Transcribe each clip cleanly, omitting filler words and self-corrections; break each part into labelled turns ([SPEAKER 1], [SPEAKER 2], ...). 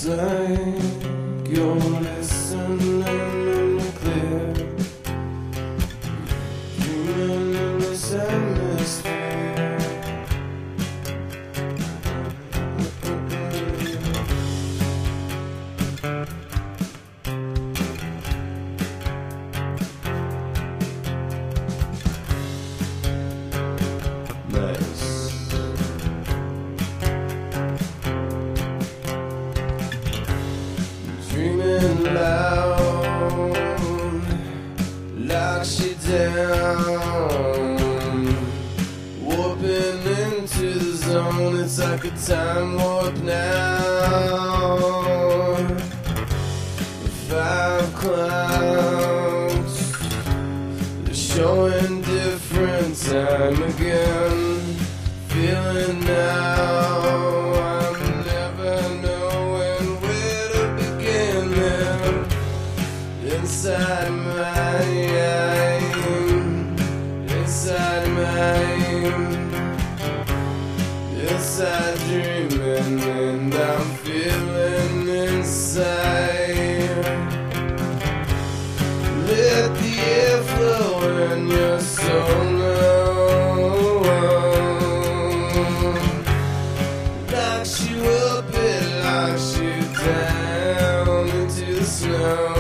[SPEAKER 1] It's like you're listening in the clear, dreaming in this atmosphere. Nice. Dreaming loud, locks you down, warping into the zone. It's like a time warp now. 5 clouds, they're showing different time again. Feeling now, I'm never knowing where to begin. Inside my inside dreaming, and I'm feeling inside. Let the air flow in your soul. Locks you up, it locks you down into the snow.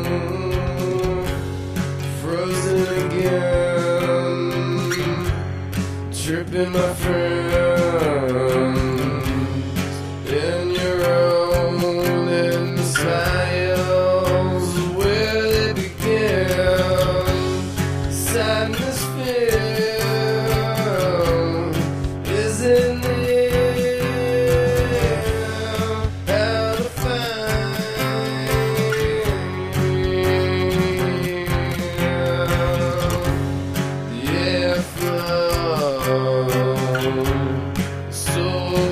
[SPEAKER 1] Frozen again, tripping my friends in your own and smiles where they begin. Sadness, fear is in the air. How to find the airflow. Soul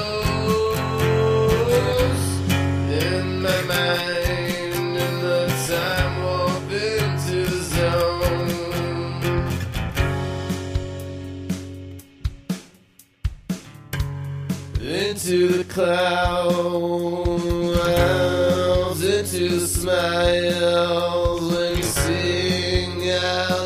[SPEAKER 1] knows in my mind, in the time warp into the zone. Into the clouds, into the smiles when you sing out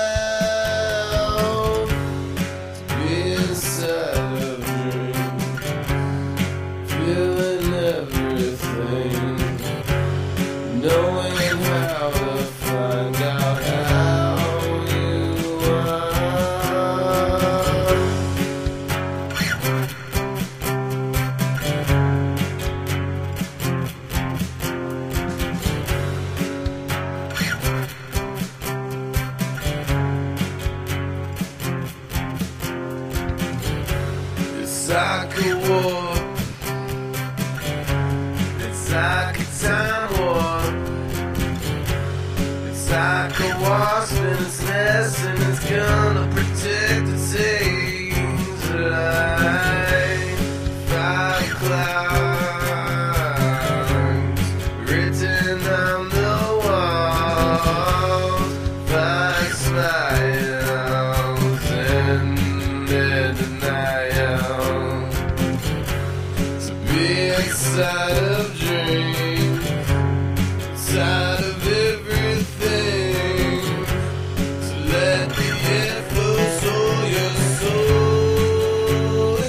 [SPEAKER 1] loud. To be inside of a dream, feeling everything, knowing how to find out how you are. It's like a warp, it's like a time warp. It's like a wasp in its nest, and it's gonna protect its eggs like 5 clouds written on the walls. 5 smiles in their denial. To be inside of dreams, inside of everything. To let the air flow so your soul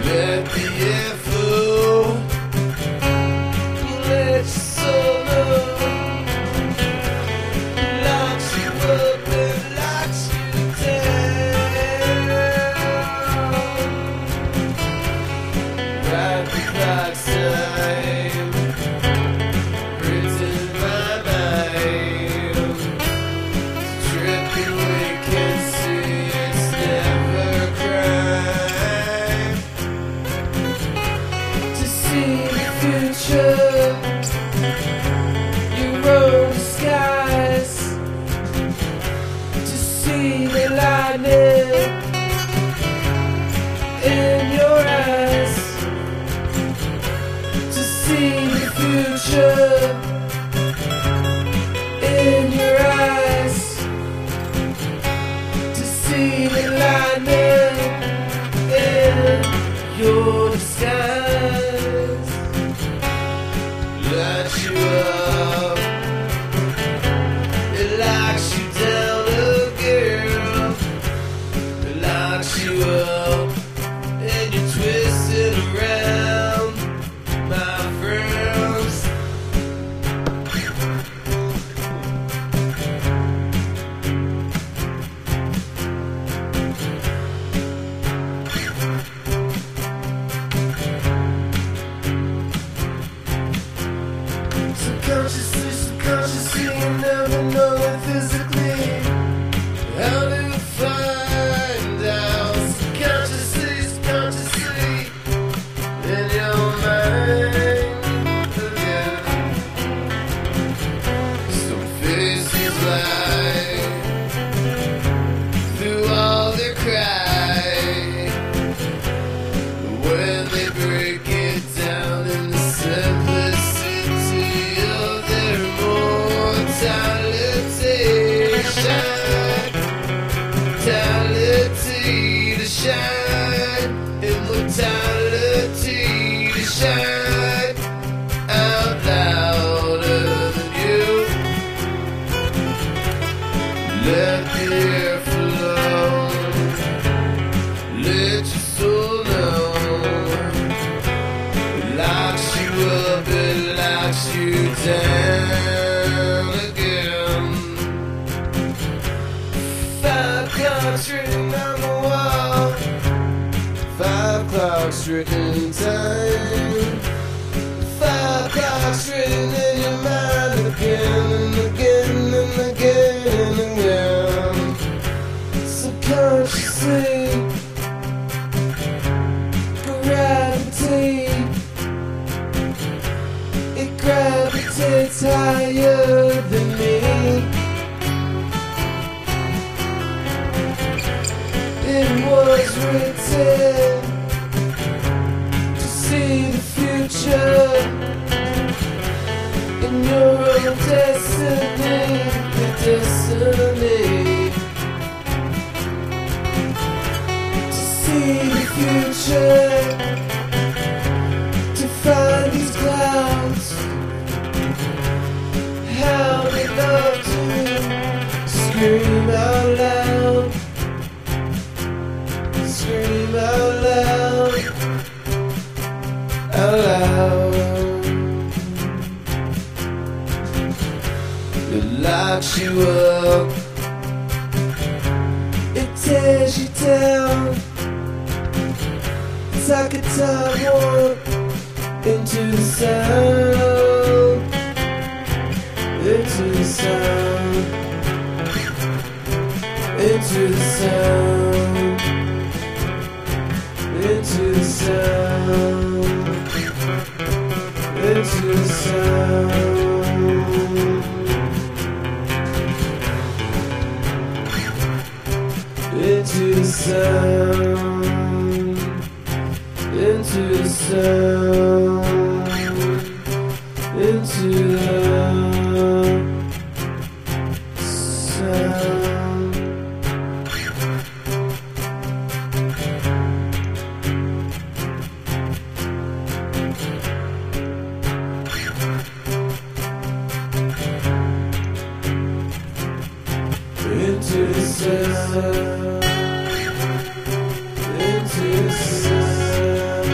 [SPEAKER 1] Let the air flow. You let your soul know. Locks you up and locks you down. Right the clock's time. Written my mind. Tripping we can see it's never a crime. To see the future, your own skies. To see the lightning in your eyes. To see the future in your eyes. To see the lightning in your disguise. Light you up, it locks you down, oh girl. It locks you up, and you're twisted around, my friends. Subconsciously, you never know it physically. How do you find out? Subconsciously, in your mind again. Some faces lie through all their cry. When they break it down in the simplicity of their mortality, to shine, immortality to shine out louder than you. Let the air flow, let your soul know. It locks you up, it locks you down again. 5 clocks written on the wall. 5 clocks written in time. 5 clocks written in your mind again and again and again and again. Subconsciously, gravity, it gravitates higher than me. It was written to see the future in your own destiny, your destiny. To see the future, to find these clouds, how they love to scream out loud. Scream out loud, out loud. It locks you up, it tears you down. It's like a time warp into the sound, into the sound, into the sound. Into the sound, into the sound, into the sound, into the sound, into the sound. Into the sound, into the sound.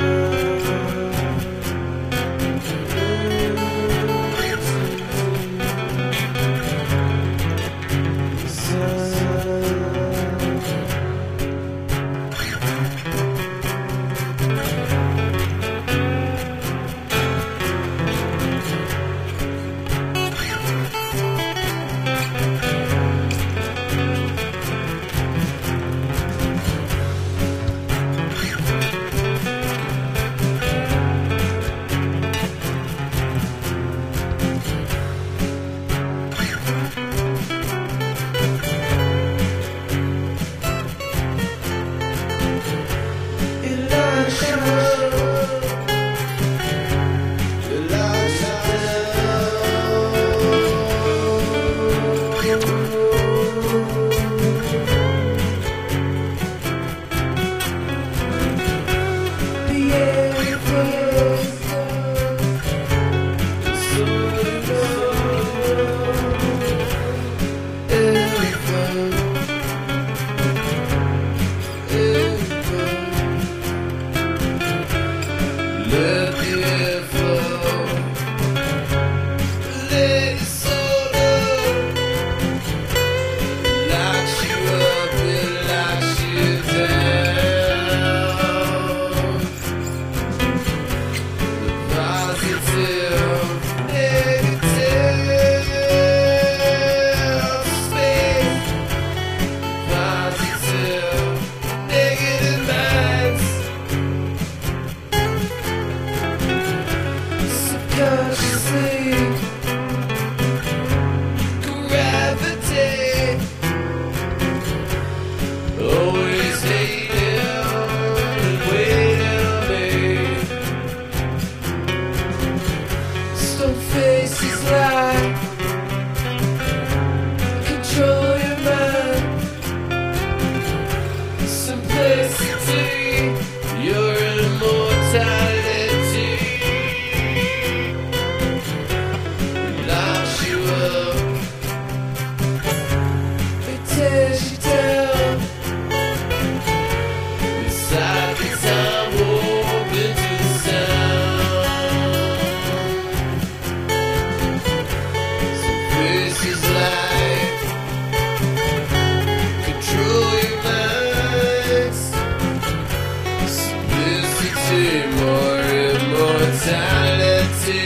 [SPEAKER 1] see more immortality.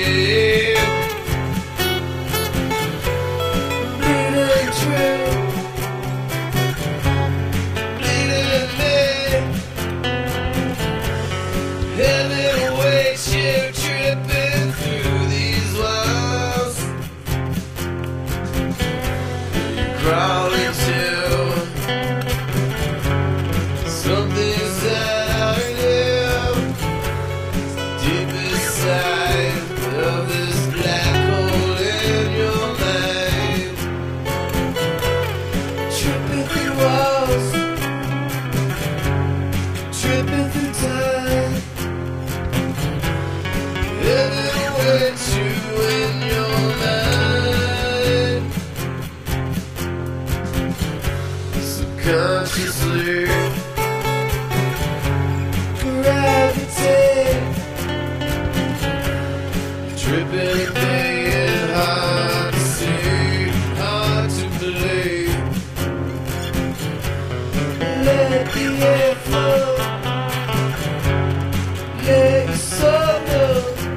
[SPEAKER 1] Bleeding true, bleeding me. Heaven awaits you, tripping through these walls. You crawl into something's out of you, deep inside of this black hole in your mind. Tripping through walls, tripping through time. Heaven awaits you in your mind. Subconsciously gravitate, tripping, paying, hard to see, hard to believe. Let the air flow, let your soul know.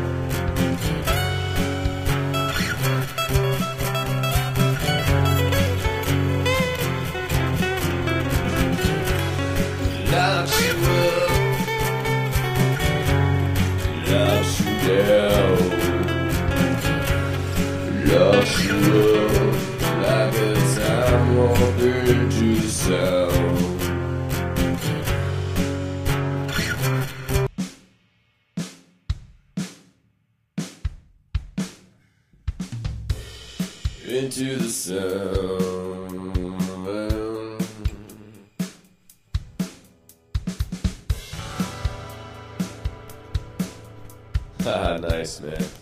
[SPEAKER 1] Lock you up, lock you down, lock you up like a time warp into the sound. Into the sound. Ah, nice, man.